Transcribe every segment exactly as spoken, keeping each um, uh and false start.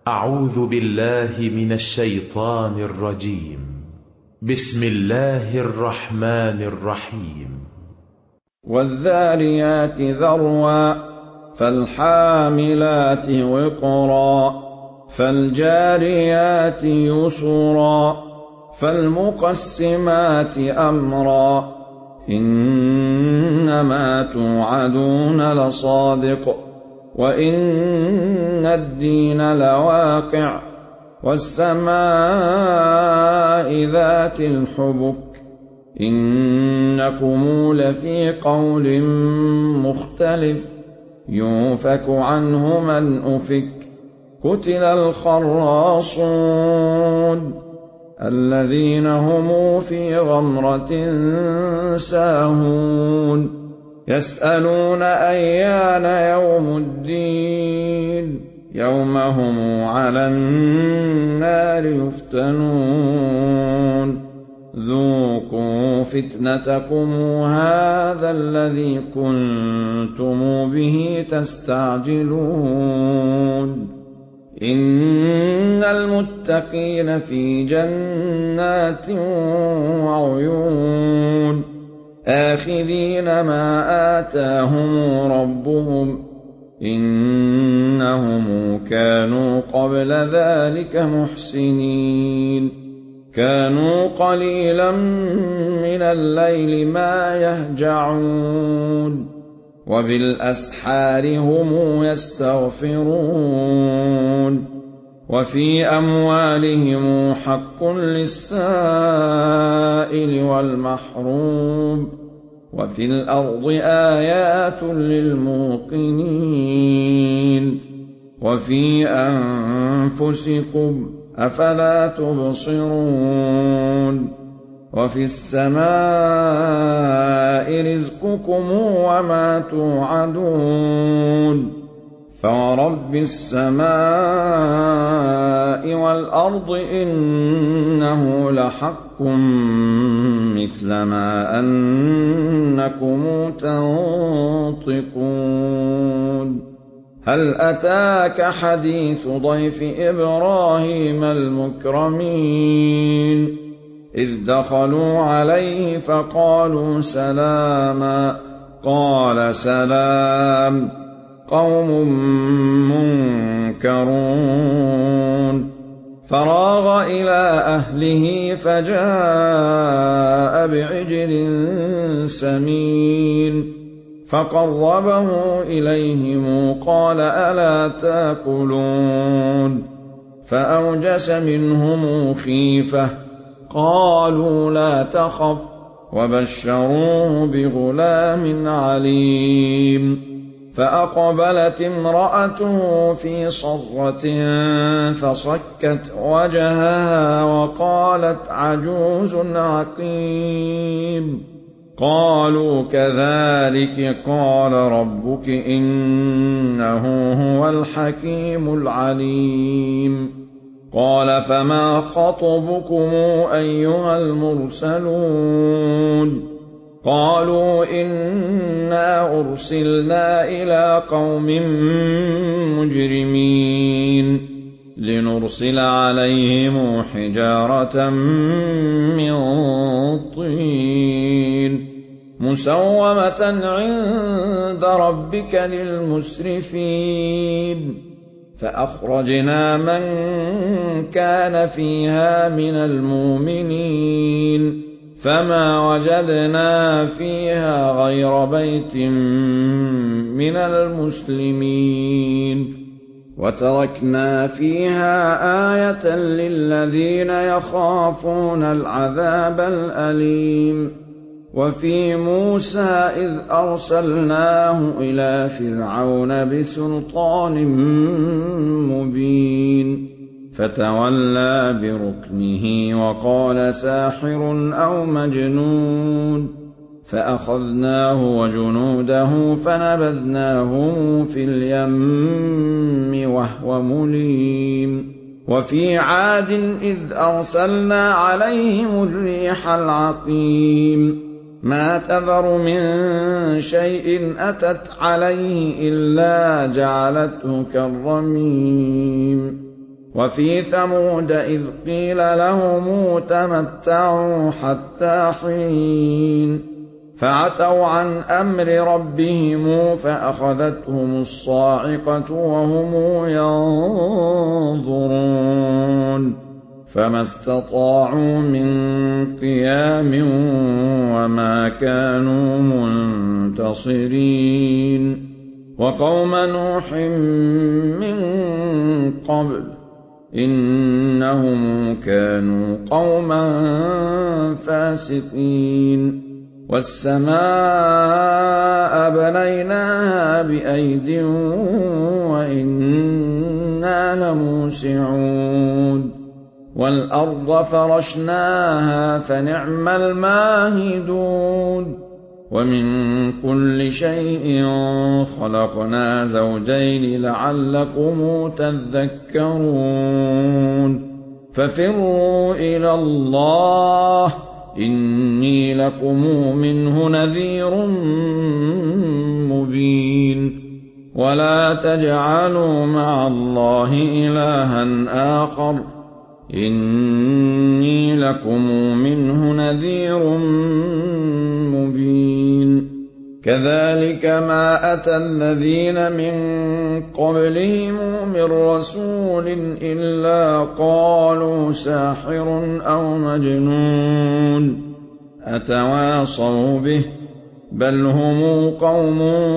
أعوذ بالله من الشيطان الرجيم. بسم الله الرحمن الرحيم. والذاريات ذروا فالحاملات وقرا فالجاريات يسرا فالمقسمات أمرا إنما توعدون لصادق وإن الدين لواقع والسماء ذات الحبك إنكم لفي قول مختلف يؤفك عنه من أفك قتل الخراصون الذين هم في غمرة ساهون يسألون أيان يوم الدين يوم هم على النار يفتنون ذوقوا فتنتكم هذا الذي كنتم به تستعجلون إن المتقين في جنات وعيون آخذين ما آتاهم ربهم إنهم كانوا قبل ذلك محسنين كانوا قليلا من الليل ما يهجعون وبالأسحار هم يستغفرون وفي أموالهم حق للسائل والمحروم وفي الأرض آيات للموقنين وفي أنفسكم أفلا تبصرون وفي السماء رزقكم وما توعدون فورب السماء والأرض إنه لحق مثل ما أنكم تنطقون هل أتاك حديث ضيف إبراهيم المكرمين إذ دخلوا عليه فقالوا سلاما قال سلام قوم منكرون فراغ إلى أهله فجاء بعجل سمين فقربه إليهم قال ألا تأكلون فأوجس منهم خيفة قالوا لا تخف وبشروه بغلام عليم فأقبلت امرأته في صرة فصكت وجهها وقالت عجوز عقيم قالوا كذلك قال ربك إنه هو الحكيم العليم قال فما خطبكم أيها المرسلون قالوا إنا أرسلنا إلى قوم مجرمين لنرسل عليهم حجارة من طين مسومة عند ربك للمسرفين فأخرجنا من كان فيها من المؤمنين فما وجدنا فيها غير بيت من المسلمين وتركنا فيها آية للذين يخافون العذاب الأليم وفي موسى إذ أرسلناه إلى فرعون بسلطان مبين فتولى بركنه وقال ساحر أو مجنون فأخذناه وجنوده فنبذناهم في اليم وهو مليم وفي عاد إذ أرسلنا عليهم الريح العقيم ما تذر من شيء أتت عليه إلا جعلته كالرميم وفي ثمود إذ قيل لهم تمتعوا حتى حين فعتوا عن أمر ربهم فأخذتهم الصاعقة وهم ينظرون فما استطاعوا من قيام وما كانوا منتصرين وقوم نوح من قبل إنهم كانوا قوما فاسقين والسماء بنيناها بأيد وإنا لموسعون والأرض فرشناها فنعم الماهدون ومن كل شيء خلقنا زوجين لعلكم تذكرون ففروا إلى الله إني لكم منه نذير مبين ولا تجعلوا مع الله إلها آخر إني لكم منه نذير مبين كذلك ما أتى الذين من قبلهم من رسول إلا قالوا ساحر أو مجنون أتواصوا به بل هم قوم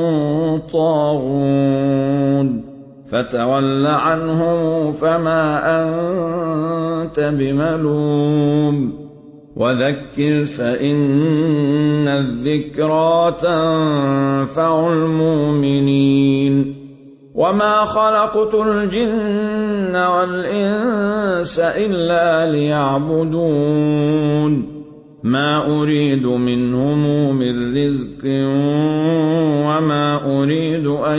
طاغون فتول عنهم فما أنت بملوم وذكر فإن الذكرى تنفع المؤمنين وما خلقت الجن والإنس إلا ليعبدون ما أريد منهم من رزق وما أريد أن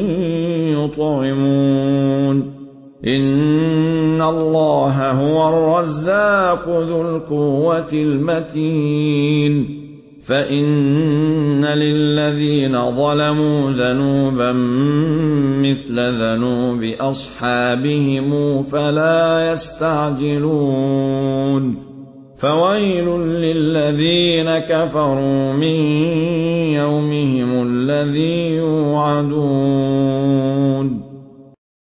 يطعمون إن الله هو الرزاق ذو القوة المتين فإن للذين ظلموا ذنوبا مثل ذنوب أصحابهم فلا يستعجلون فويل للذين كفروا من يومهم الذي يوعدون